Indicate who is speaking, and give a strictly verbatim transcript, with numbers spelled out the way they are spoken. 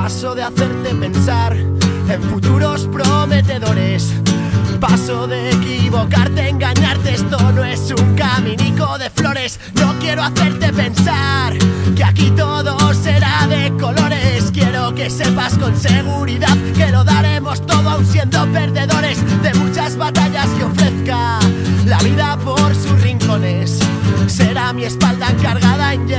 Speaker 1: Paso de hacerte pensar en futuros prometedores. Paso de equivocarte, engañarte. Esto no es un caminico de flores. No quiero hacerte pensar que aquí todo será de colores. Quiero que sepas con seguridad que lo daremos todo aun siendo perdedores de muchas batallas que ofrezca la vida por sus rincones. Será mi espalda encargada en